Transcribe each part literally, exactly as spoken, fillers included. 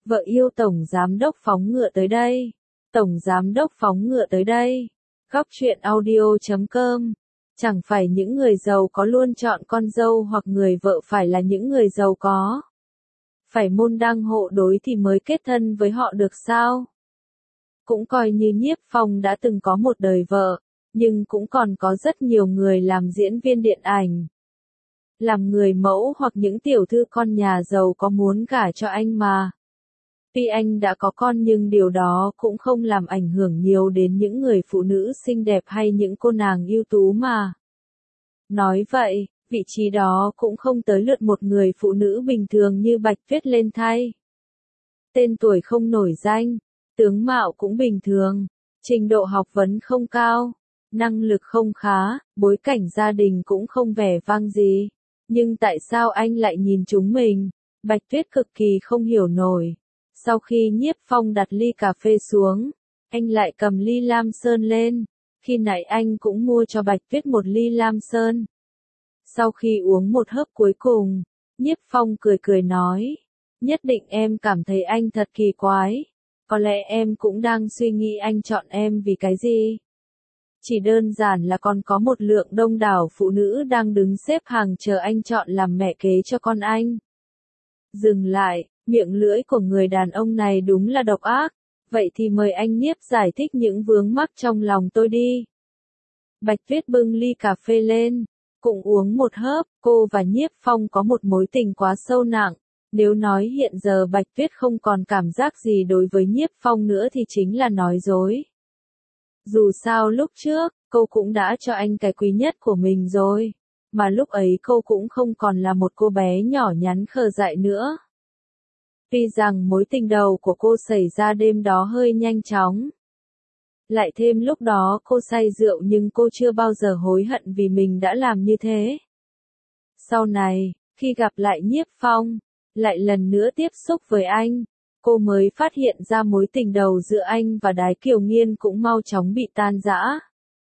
Vợ yêu tổng giám đốc phóng ngựa tới đây. Tổng giám đốc phóng ngựa tới đây. Góc truyện audio chấm com. Chẳng phải những người giàu có luôn chọn con dâu hoặc người vợ phải là những người giàu có. Phải môn đăng hộ đối thì mới kết thân với họ được sao? Cũng coi như Nhiếp Phong đã từng có một đời vợ, nhưng cũng còn có rất nhiều người làm diễn viên điện ảnh. Làm người mẫu hoặc những tiểu thư con nhà giàu có muốn gả cho anh mà. Tuy anh đã có con nhưng điều đó cũng không làm ảnh hưởng nhiều đến những người phụ nữ xinh đẹp hay những cô nàng ưu tú mà. Nói vậy, vị trí đó cũng không tới lượt một người phụ nữ bình thường như Bạch Tuyết lên thay. Tên tuổi không nổi danh, tướng mạo cũng bình thường, trình độ học vấn không cao, năng lực không khá, bối cảnh gia đình cũng không vẻ vang gì. Nhưng tại sao anh lại nhìn chúng mình? Bạch Tuyết cực kỳ không hiểu nổi. Sau khi Nhiếp Phong đặt ly cà phê xuống, anh lại cầm ly Lam Sơn lên. Khi nãy anh cũng mua cho Bạch Tuyết một ly Lam Sơn. Sau khi uống một hớp cuối cùng, Nhiếp Phong cười cười nói, nhất định em cảm thấy anh thật kỳ quái. Có lẽ em cũng đang suy nghĩ anh chọn em vì cái gì? Chỉ đơn giản là còn có một lượng đông đảo phụ nữ đang đứng xếp hàng chờ anh chọn làm mẹ kế cho con anh. Dừng lại, miệng lưỡi của người đàn ông này đúng là độc ác. Vậy thì mời anh Nhiếp giải thích những vướng mắc trong lòng tôi đi. Bạch Tuyết bưng ly cà phê lên, cũng uống một hớp. Cô và Nhiếp Phong có một mối tình quá sâu nặng. Nếu nói hiện giờ Bạch Tuyết không còn cảm giác gì đối với Nhiếp Phong nữa thì chính là nói dối. Dù sao lúc trước, cô cũng đã cho anh cái quý nhất của mình rồi. Mà lúc ấy cô cũng không còn là một cô bé nhỏ nhắn khờ dại nữa. Tuy rằng mối tình đầu của cô xảy ra đêm đó hơi nhanh chóng. Lại thêm lúc đó cô say rượu nhưng cô chưa bao giờ hối hận vì mình đã làm như thế. Sau này, khi gặp lại Nhiếp Phong, lại lần nữa tiếp xúc với anh, cô mới phát hiện ra mối tình đầu giữa anh và Đái Kiều Nghiên cũng mau chóng bị tan rã.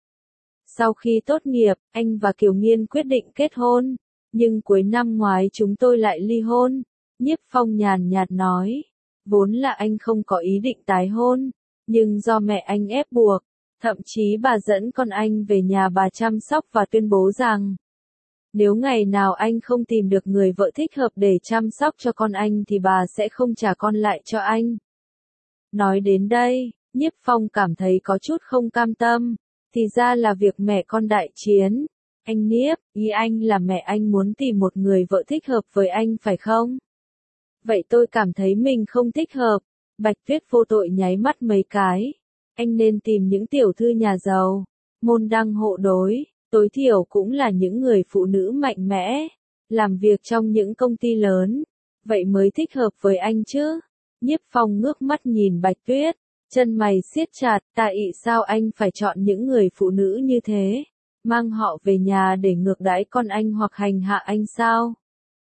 Sau khi tốt nghiệp, anh và Kiều Nghiên quyết định kết hôn, nhưng cuối năm ngoái chúng tôi lại ly hôn. Nhiếp Phong nhàn nhạt nói, vốn là anh không có ý định tái hôn, nhưng do mẹ anh ép buộc, thậm chí bà dẫn con anh về nhà bà chăm sóc và tuyên bố rằng, nếu ngày nào anh không tìm được người vợ thích hợp để chăm sóc cho con anh thì bà sẽ không trả con lại cho anh. Nói đến đây, Nhiếp Phong cảm thấy có chút không cam tâm, thì ra là việc mẹ con đại chiến. Anh Nhiếp, ý anh là mẹ anh muốn tìm một người vợ thích hợp với anh phải không? Vậy tôi cảm thấy mình không thích hợp. Bạch Tuyết vô tội nháy mắt mấy cái. Anh nên tìm những tiểu thư nhà giàu, môn đăng hộ đối, tối thiểu cũng là những người phụ nữ mạnh mẽ, làm việc trong những công ty lớn. Vậy mới thích hợp với anh chứ. Nhiếp Phong ngước mắt nhìn Bạch Tuyết, chân mày siết chặt, tại sao anh phải chọn những người phụ nữ như thế? Mang họ về nhà để ngược đãi con anh hoặc hành hạ anh sao?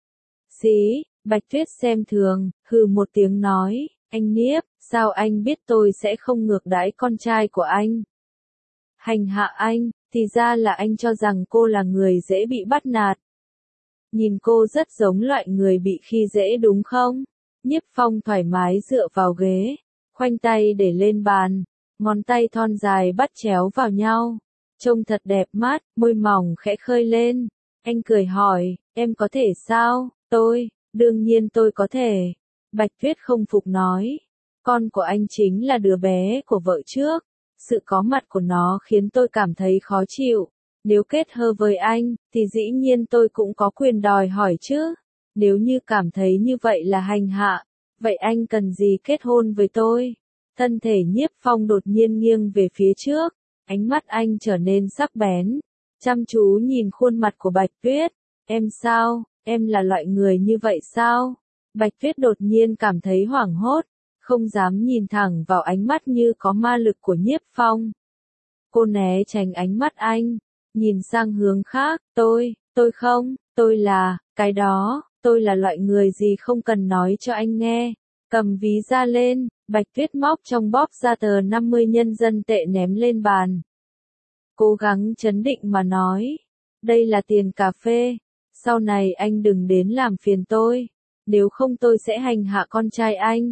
Xí, Bạch Tuyết xem thường, hừ một tiếng nói, anh Nhiếp, sao anh biết tôi sẽ không ngược đãi con trai của anh? Hành hạ anh, thì ra là anh cho rằng cô là người dễ bị bắt nạt. Nhìn cô rất giống loại người bị khi dễ đúng không? Nhiếp Phong thoải mái dựa vào ghế, khoanh tay để lên bàn, ngón tay thon dài bắt chéo vào nhau. Trông thật đẹp mắt, môi mỏng khẽ khơi lên. Anh cười hỏi, em có thể sao? Tôi, đương nhiên tôi có thể. Bạch Tuyết không phục nói. Con của anh chính là đứa bé của vợ trước. Sự có mặt của nó khiến tôi cảm thấy khó chịu. Nếu kết hôn với anh, thì dĩ nhiên tôi cũng có quyền đòi hỏi chứ. Nếu như cảm thấy như vậy là hành hạ, vậy anh cần gì kết hôn với tôi? Thân thể Nhiếp Phong đột nhiên nghiêng về phía trước. Ánh mắt anh trở nên sắc bén, chăm chú nhìn khuôn mặt của Bạch Tuyết. Em sao, em là loại người như vậy sao? Bạch Tuyết đột nhiên cảm thấy hoảng hốt, không dám nhìn thẳng vào ánh mắt như có ma lực của Nhiếp Phong. Cô né tránh ánh mắt anh, nhìn sang hướng khác, tôi, tôi không, tôi là, cái đó, tôi là loại người gì không cần nói cho anh nghe. Cầm ví ra lên, Bạch Tuyết móc trong bóp ra tờ năm mươi nhân dân tệ ném lên bàn. Cố gắng trấn định mà nói, đây là tiền cà phê, sau này anh đừng đến làm phiền tôi, nếu không tôi sẽ hành hạ con trai anh.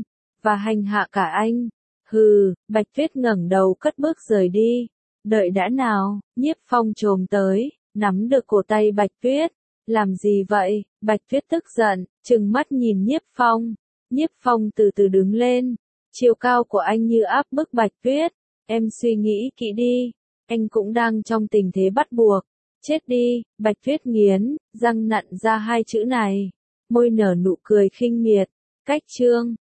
và hành hạ cả anh. Hừ, Bạch Tuyết ngẩng đầu cất bước rời đi. Đợi đã nào, Nhiếp Phong chồm tới, nắm được cổ tay Bạch Tuyết. Làm gì vậy? Bạch Tuyết tức giận, trừng mắt nhìn Nhiếp Phong. Nhiếp Phong từ từ đứng lên. Chiều cao của anh như áp bức Bạch Tuyết. Em suy nghĩ kỹ đi. Anh cũng đang trong tình thế bắt buộc. Chết đi, Bạch Tuyết nghiến, răng nặn ra hai chữ này. Môi nở nụ cười khinh miệt. Cách chương.